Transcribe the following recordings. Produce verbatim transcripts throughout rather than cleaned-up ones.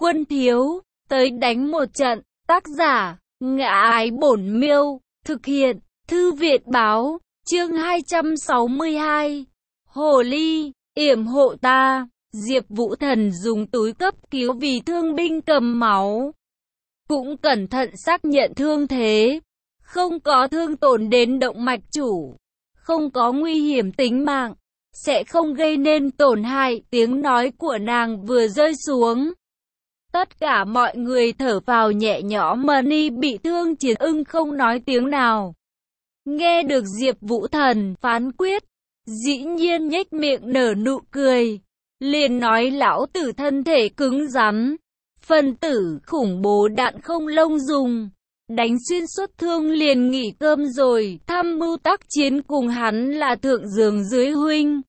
Quân thiếu, tới đánh một trận. Tác giả, Ngã Ái Bổn Miêu. Thực hiện, Thư viện báo. Chương hai trăm sáu mươi hai. Hồ ly, yểm hộ ta. Diệp Vũ Thần dùng túi cấp cứu vì thương binh cầm máu. Cũng cẩn thận xác nhận thương thế. Không có thương tổn đến động mạch chủ. Không có nguy hiểm tính mạng. Sẽ không gây nên tổn hại. Tiếng nói của nàng vừa rơi xuống. Tất cả mọi người thở phào nhẹ nhõm. Mani bị thương Chiến Ưng không nói tiếng nào. Nghe được Diệp Vũ Thần phán quyết, dĩ nhiên nhếch miệng nở nụ cười. Liền nói lão tử thân thể cứng rắn. Phân tử khủng bố đạn không lông dùng. Đánh xuyên suốt thương liền nghỉ cơm rồi. Tham mưu tác chiến cùng hắn là thượng giường dưới huynh.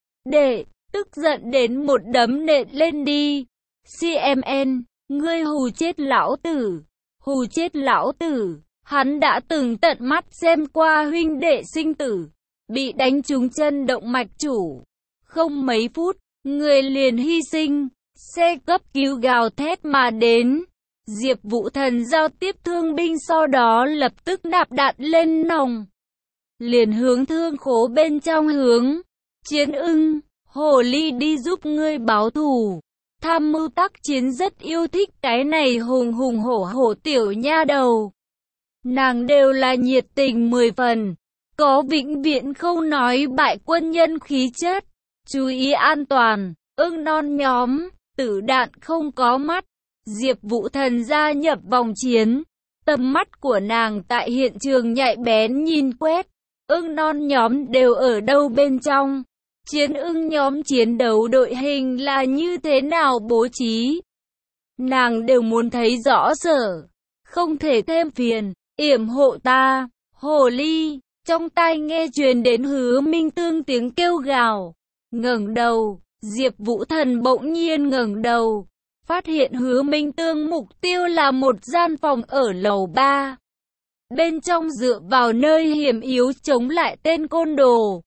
Đệ, tức giận đến một đấm nện lên đi. xê em en, ngươi hù chết lão tử. Hù chết lão tử. Hắn đã từng tận mắt xem qua huynh đệ sinh tử. Bị đánh trúng chân động mạch chủ. Không mấy phút, người liền hy sinh. Xe cấp cứu gào thét mà đến. Diệp Vũ Thần giao tiếp thương binh sau đó lập tức nạp đạn lên nòng. Liền hướng thương khố bên trong hướng. Chiến Ưng, hồ ly đi giúp ngươi báo thù. Tham mưu tác chiến rất yêu thích cái này hùng hùng hổ hổ tiểu nha đầu. Nàng đều là nhiệt tình mười phần. Có vĩnh viễn không nói bại quân nhân khí chất. Chú ý an toàn, ưng non nhóm, tử đạn không có mắt. Diệp Vũ Thần gia nhập vòng chiến. Tầm mắt của nàng tại hiện trường nhạy bén nhìn quét. Ưng non nhóm đều ở đâu bên trong. Chiến ưng nhóm chiến đấu đội hình là như thế nào bố trí. Nàng đều muốn thấy rõ sở. Không thể thêm phiền. Yểm hộ ta. Hồ ly. Trong tai nghe truyền đến Hứa Minh Tương tiếng kêu gào. Ngẩng đầu. Diệp Vũ Thần bỗng nhiên ngẩng đầu. Phát hiện Hứa Minh Tương mục tiêu là một gian phòng ở lầu ba. Bên trong dựa vào nơi hiểm yếu chống lại tên côn đồ.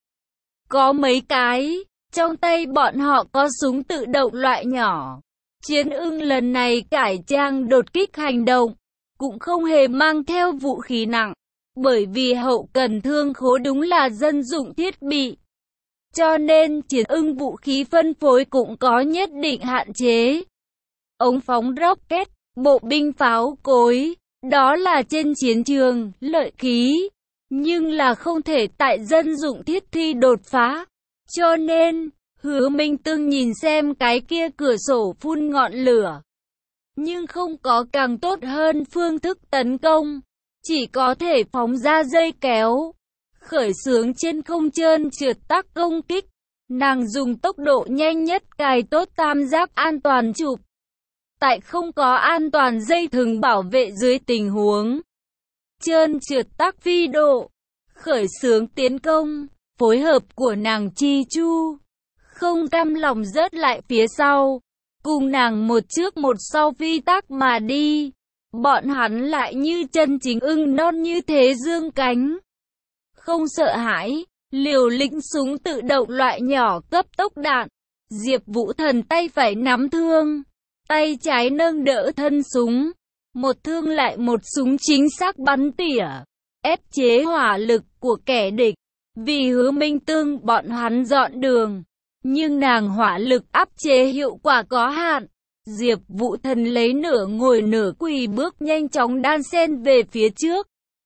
Có mấy cái, trong tay bọn họ có súng tự động loại nhỏ. Chiến ưng lần này cải trang đột kích hành động, cũng không hề mang theo vũ khí nặng. Bởi vì hậu cần thương khố đúng là dân dụng thiết bị. Cho nên chiến ưng vũ khí phân phối cũng có nhất định hạn chế. Ống phóng rocket, bộ binh pháo cối, đó là trên chiến trường, lợi khí. Nhưng là không thể tại dân dụng thiết thi đột phá. Cho nên, Hứa Minh Tương nhìn xem cái kia cửa sổ phun ngọn lửa. Nhưng không có càng tốt hơn phương thức tấn công. Chỉ có thể phóng ra dây kéo. Khởi xướng trên không trơn trượt tác công kích. Nàng dùng tốc độ nhanh nhất cài tốt tam giác an toàn chụp. Tại không có an toàn dây thừng bảo vệ dưới tình huống trơn trượt tác phi độ. Khởi xướng tiến công, phối hợp của nàng Chi Chu. Không cam lòng rớt lại phía sau. Cùng nàng một trước một sau phi tác mà đi. Bọn hắn lại như chân chính ưng non như thế dương cánh. Không sợ hãi, liều lĩnh súng tự động loại nhỏ cấp tốc đạn. Diệp Vũ Thần tay phải nắm thương. Tay trái nâng đỡ thân súng. Một thương lại một súng chính xác bắn tỉa. Ép chế hỏa lực của kẻ địch. Vì Hứa Minh Tương bọn hắn dọn đường. Nhưng nàng hỏa lực áp chế hiệu quả có hạn. Diệp Vũ Thần lấy nửa ngồi nửa quỳ bước nhanh chóng đan xen về phía trước.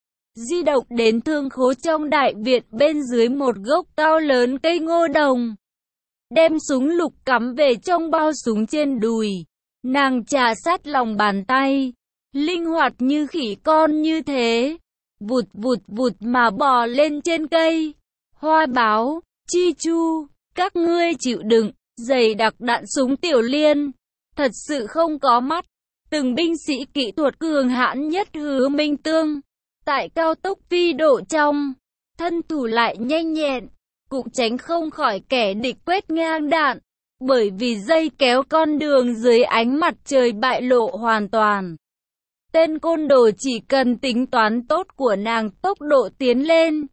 Di động đến thương khố trong đại viện bên dưới một gốc cao lớn cây ngô đồng. Đem súng lục cắm về trong bao súng trên đùi. Nàng trà sát lòng bàn tay. Linh hoạt như khỉ con như thế. Vụt vụt vụt mà bò lên trên cây. Hoa báo, Chi Chu, các ngươi chịu đựng, dày đặc đạn súng tiểu liên. Thật sự không có mắt. Từng binh sĩ kỹ thuật cường hãn nhất Hứa Minh Tương. Tại cao tốc phi độ trong, thân thủ lại nhanh nhẹn, cũng tránh không khỏi kẻ địch quét ngang đạn. Bởi vì dây kéo con đường dưới ánh mặt trời bại lộ hoàn toàn. Tên côn đồ chỉ cần tính toán tốt của nàng tốc độ tiến lên.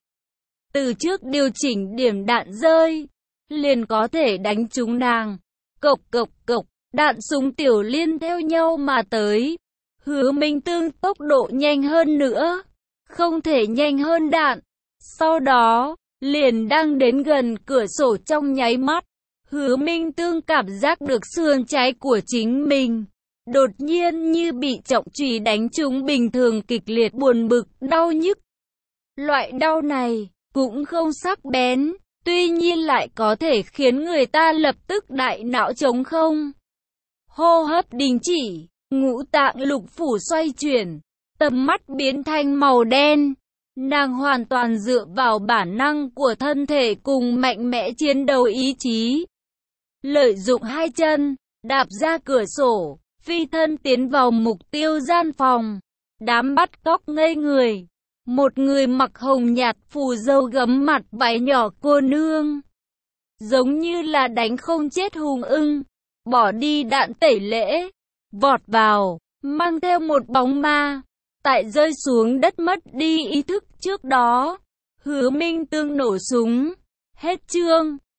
Từ trước điều chỉnh điểm đạn rơi, liền có thể đánh trúng nàng. Cộc cộc cộc, Đạn súng tiểu liên theo nhau mà tới. Hứa Minh Tương tốc độ nhanh hơn nữa, không thể nhanh hơn đạn. Sau đó, liền đang đến gần cửa sổ trong nháy mắt. Hứa Minh Tương cảm giác được sườn trái của chính mình đột nhiên như bị trọng chùy đánh trúng bình thường, kịch liệt buồn bực, đau nhức. Loại đau này cũng không sắc bén, tuy nhiên lại có thể khiến người ta lập tức đại não trống không, hô hấp đình chỉ, ngũ tạng lục phủ xoay chuyển, tầm mắt biến thành màu đen. Nàng hoàn toàn dựa vào bản năng của thân thể cùng mạnh mẽ chiến đấu ý chí. Lợi dụng hai chân, đạp ra cửa sổ, phi thân tiến vào mục tiêu gian phòng. Đám bắt cóc ngây người. Một người mặc hồng nhạt phù dâu gấm mặt váy nhỏ cô nương, giống như là đánh không chết hùng ưng, bỏ đi đạn tẩy lễ, vọt vào, mang theo một bóng ma. Tại rơi xuống đất mất đi ý thức trước đó, Hứa Minh Tương nổ súng. Hết chương.